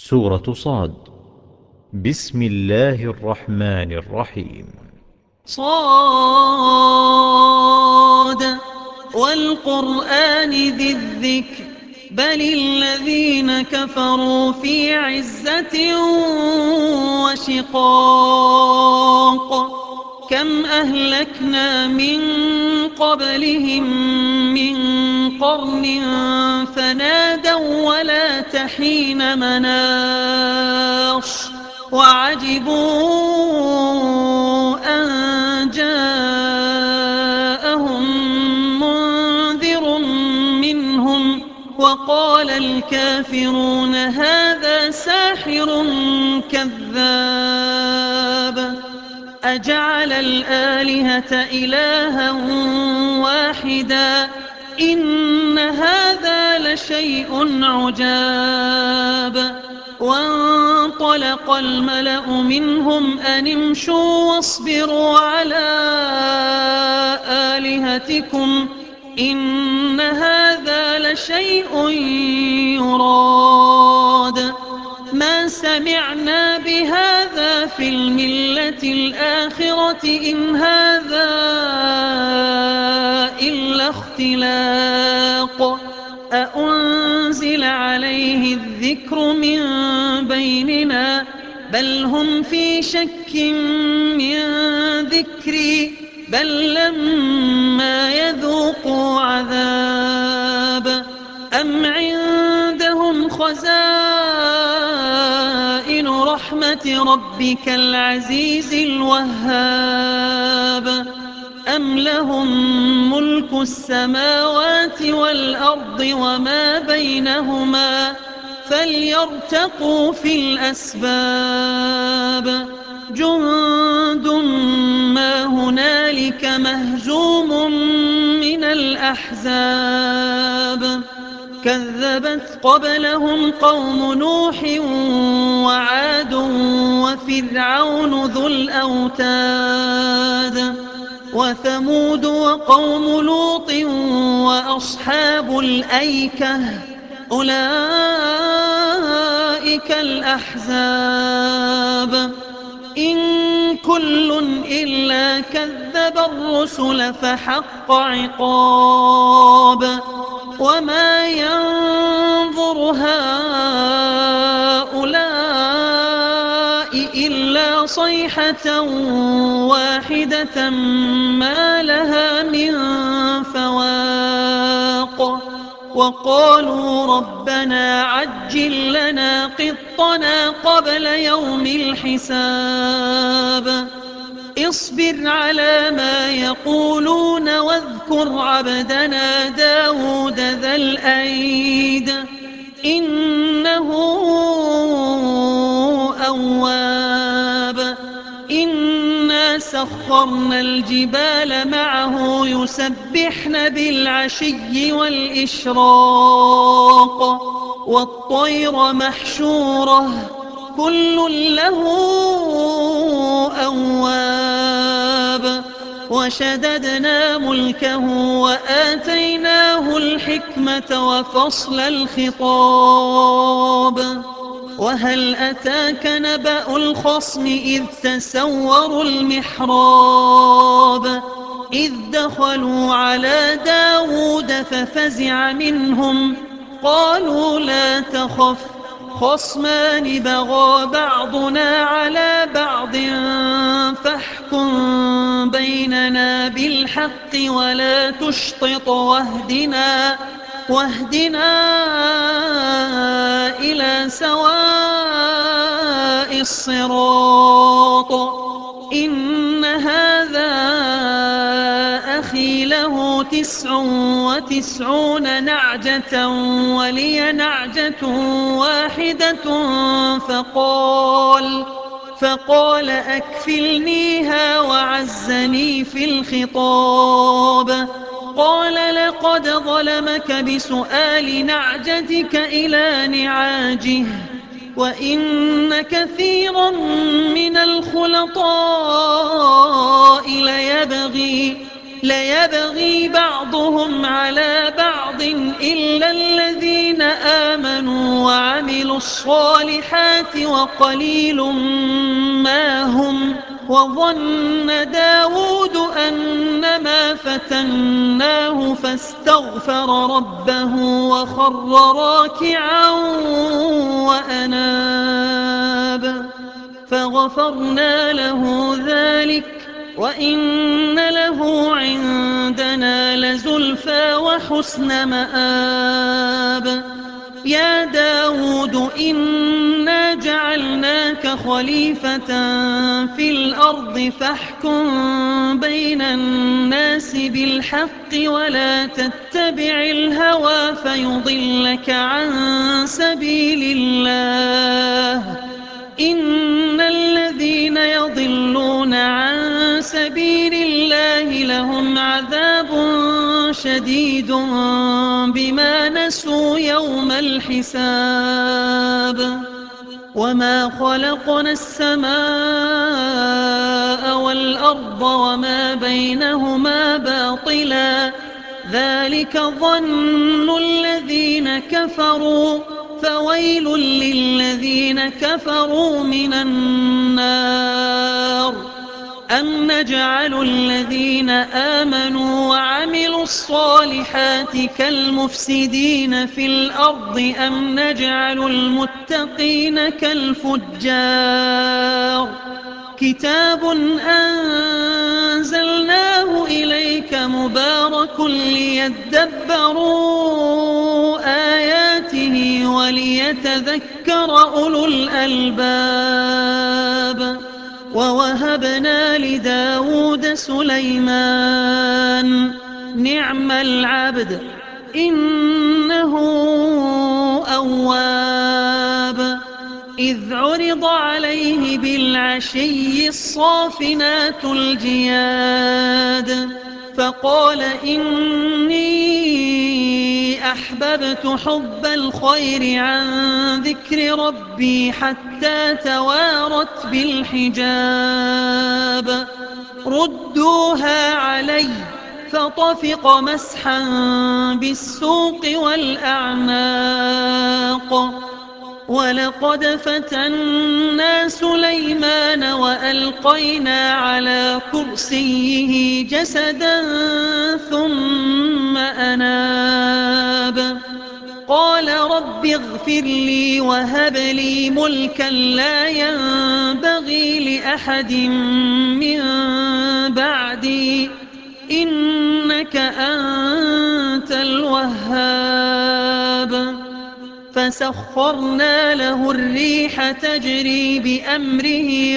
سورة صاد. بسم الله الرحمن الرحيم. صاد والقرآن ذي الذكر بل الذين كفروا في عزة وشقاق كم أهلكنا من قبلهم من قرن فنادوا ولا تحين مناص وعجبوا أن جاءهم منذر منهم وقال الكافرون هذا ساحر كذاب أجعل الآلهة إلها واحدا إن هذا لشيء عجاب وانطلق الملأ منهم أن امشوا واصبروا على آلهتكم إن هذا لشيء يراد ما سمعنا بهذا في الملة الآخرة إن هذا إلا اختلاق أأنزل عليه الذكر من بيننا بل هم في شك من ذكري بل لما يذوقوا عذاب أم عندهم خزائن رحمة ربك العزيز الوهاب أم لهم ملك السماوات والأرض وما بينهما فليرتقوا في الأسباب جند ما هنالك مهزوم من الأحزاب كذبت قبلهم قوم نوح وعاد وفرعون ذو الأوتاد وثمود وقوم لوط وأصحاب الأيكة أولئك الأحزاب إن كل إلا كذب الرسل فحق عقاب وما ينظر هؤلاء إلا صيحة واحدة ما لها من فواق وقالوا ربنا عجل لنا قطنا قبل يوم الحساب اصبر على ما يقولون واذكر عبدنا داود ذا الأيد إنه أواب إنا سخرنا الجبال معه يسبحن بالعشي والإشراق والطير محشورة كل له أواب وشددنا ملكه وآتيناه الحكمة وفصل الخطاب وهل أتاك نبأ الخصم إذ تسوروا المحراب إذ دخلوا على داود ففزع منهم قالوا لا تخف خصمان بغى بعضنا على بعض فاحكم بيننا بالحق ولا تشطط واهدنا إلى سواء الصراط إن هذا أخي له 99 نعجة ولي نعجة واحدة فقال أكفلنيها وعزني في الخطاب قال لقد ظلمك بسؤال نعجتك إلى نعاجه وإن كثيرا من الخلطاء ليبغي ليبغي بعضهم على بعض إلا الذين آمنوا وعملوا الصالحات وقليل ما هم. وظن داود أنما فتناه فاستغفر ربه وخر راكعا وأناب فغفرنا له ذلك وإن له عندنا لزلفى وحسن مآب. يا داود إنا جعلناك خليفة في الأرض فاحكم بين الناس بالحق ولا تتبع الهوى فيضلك عن سبيل الله. إن الذين يضلون عن سبيل الله لهم عذاب شديد بما نسوا يوم الحساب. وما خلقنا السماء والأرض وما بينهما باطلا ذلك ظن الذين كفروا فويل للذين كفروا من النار. أم نجعل الذين آمنوا وعملوا الصالحات كالمفسدين في الأرض أم نجعل المتقين كالفجار. كتاب أنزلناه إليك مبارك ليدبروا آياته وليتذكر أولو الألباب. ووهبنا لداود سليمان نعم العبد إنه أواب. إذ عرض عليه بالعشي الصافنات الجياد فقال إني أحببت حب الخير عن ذكر ربي حتى توارت بالحجاب. ردوها علي فطفق مسحا بالسوق والأعناق. ولقد فتنا سليمان وألقينا على كرسيه جسدا ثم أناب. قال رب اغفر لي وهب لي ملكا لا ينبغي لأحد من بعدي إنك أنت الوهاب. فسخرنا له الريح تجري بأمره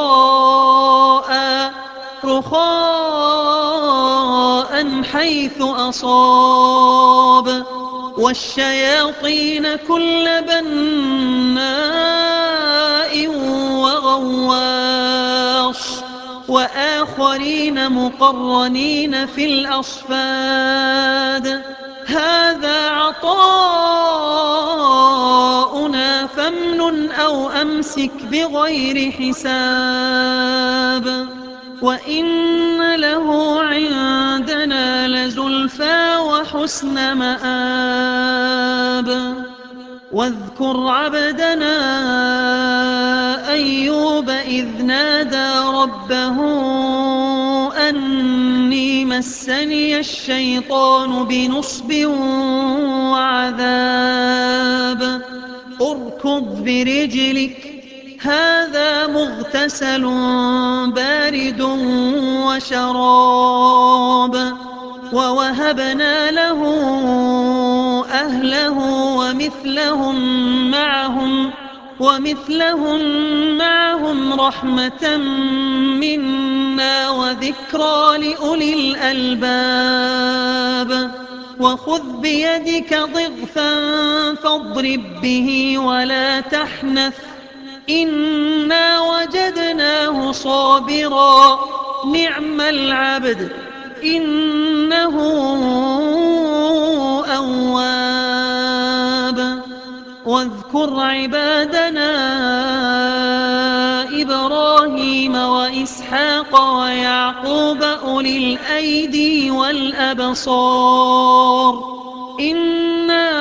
رخاء حيث أصاب والشياطين كل بناء وغواص وآخرين مقرنين في الأصفاد. هذا عطاؤنا فامنن أو أمسك بغير حساب. وإن له عندنا لزلفى وحسن مآب. واذكر عبدنا أيوب إذ نادى ربه أني مسني الشيطان بنصب وعذاب. اركض برجلك هذا مغتسل بارد وشراب. ووهبنا له أهله ومثلهم معهم رحمة منا وذكرى لأولي الألباب. وخذ بيدك ضغثا فاضرب به ولا تحنث إنا وجدناه صابرا نعم العبد إنه أواب. واذكر عبادنا إبراهيم وإسحاق وإسحاق ويعقوب أولي الأيدي والأبصار إنا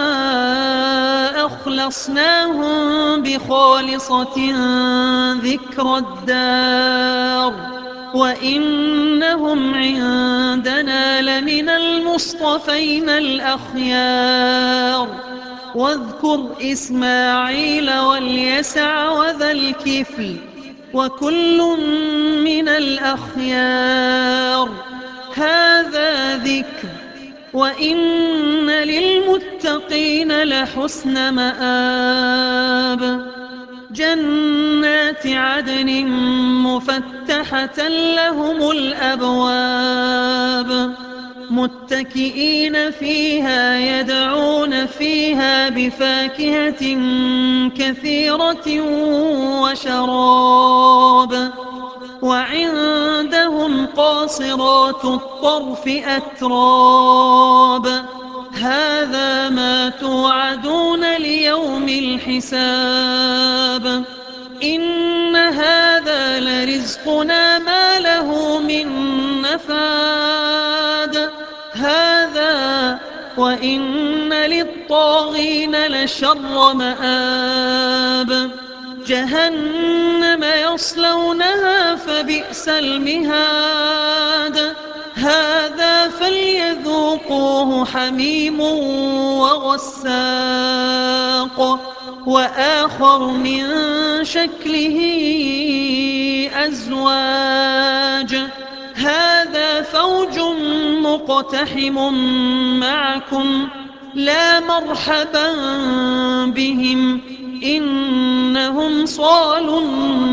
أخلصناهم بخالصة ذكر الدار وإنهم عندنا لمن المصطفين الأخيار واذكر إسماعيل واليسع وذا الكفل وكل من الأخيار هذا ذكر وإن للمتقين لحسن مآب جنات عدن مفتحة لهم الأبواب متكئين فيها يدعون فيها بفاكهة كثيرة وشراب وعندهم قاصرات الطرف أتراب هذا ما توعدون ليوم الحساب إن هذا لرزقنا ما له من نفاد هذا وإن للطاغين لشر مآب جهنم يصلونها فبئس المهاد هذا فليذوقوه حميم وغساق وآخر من شكله أزواج هذا فوج مقتحم معكم لا مرحبا بهم إنهم صالوا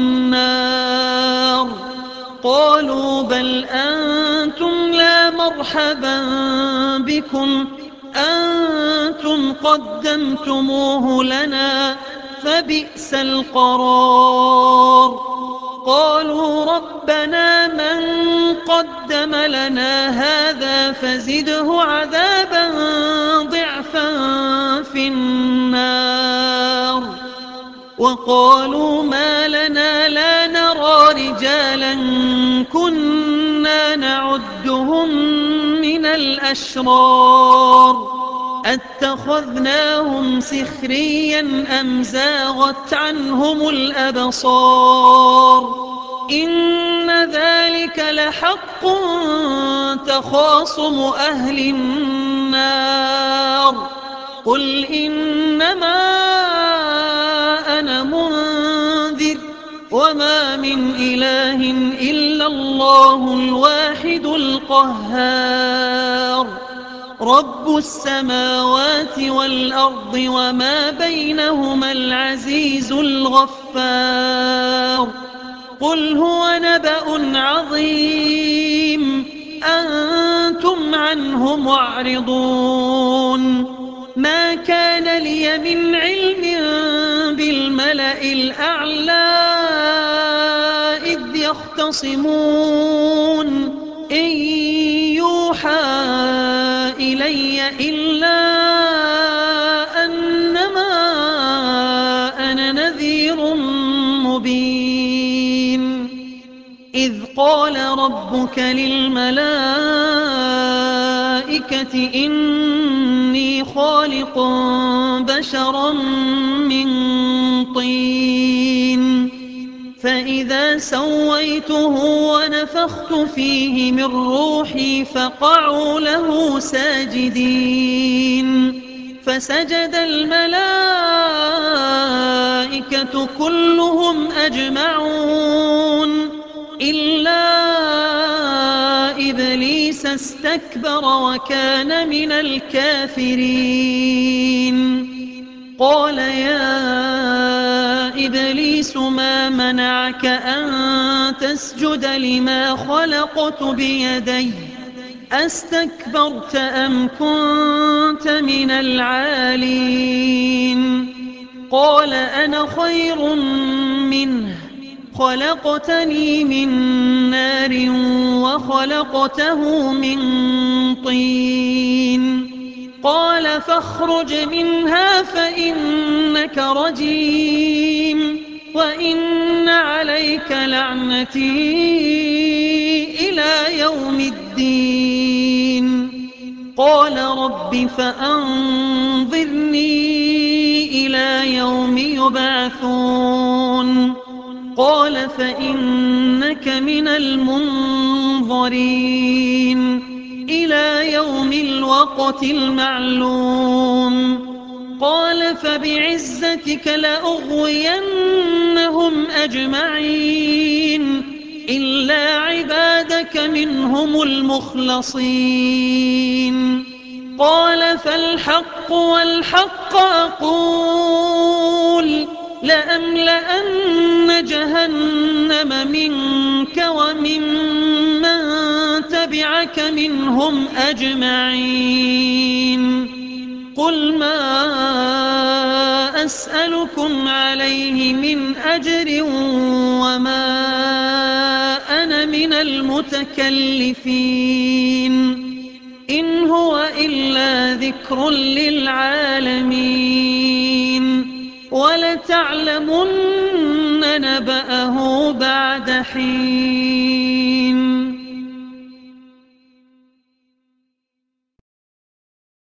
النار قالوا بل أنتم لا مرحبا بكم أنتم قدمتموه لنا فبئس القرار قالوا ربنا من قدم لنا هذا فزده عذابا ضعفا في النار وقالوا ما لنا لا نرى رجالا كنا نعدهم من الأشرار أتخذناهم سخريا أم زاغت عنهم الأبصار إن ذلك لحق تخاصم أهل النار قل إنما أنا منذر وما من إله إلا الله الواحد القهار رب السماوات والأرض وما بينهما العزيز الغفار قل هو نبأ عظيم أنتم عنه معرضون ما كان لي من علم بالملأ الأعلى إذ يختصمون إن يوحى إلي إلا أنما أنا نذير مبين إذ قال ربك للملائكة إني خالق بشرا من طين فإذا سويته ونفخت فيه من روحي فقعوا له ساجدين فسجد الملائكة كلهم أجمعون إلا إبليس استكبر وكان من الكافرين قال يا إبليس ما منعك أن تسجد لما خلقت بيدي أستكبرت أم كنت من العالين قال أنا خير منه خلقتني من نار وخلقته من طين قال فاخرج منها فإنك رجيم وإن عليك عليك لعنتي إلى يوم الدين. قال رب فأنظرني إلى يوم يبعثون. قال فإنك من المنظرين إلى يوم الوقت المعلوم. قال فبعزتك لأغوينهم أجمعين إلا عبادك منهم المخلصين. قال فالحق والحق أقول لأملأن جهنم منك وممن تبعك منهم أجمعين. قل ما أسألكم عليه من أجر وما أنا من المتكلفين إن هو إلا ذكر للعالمين ولتعلمن نبأه بعد حين.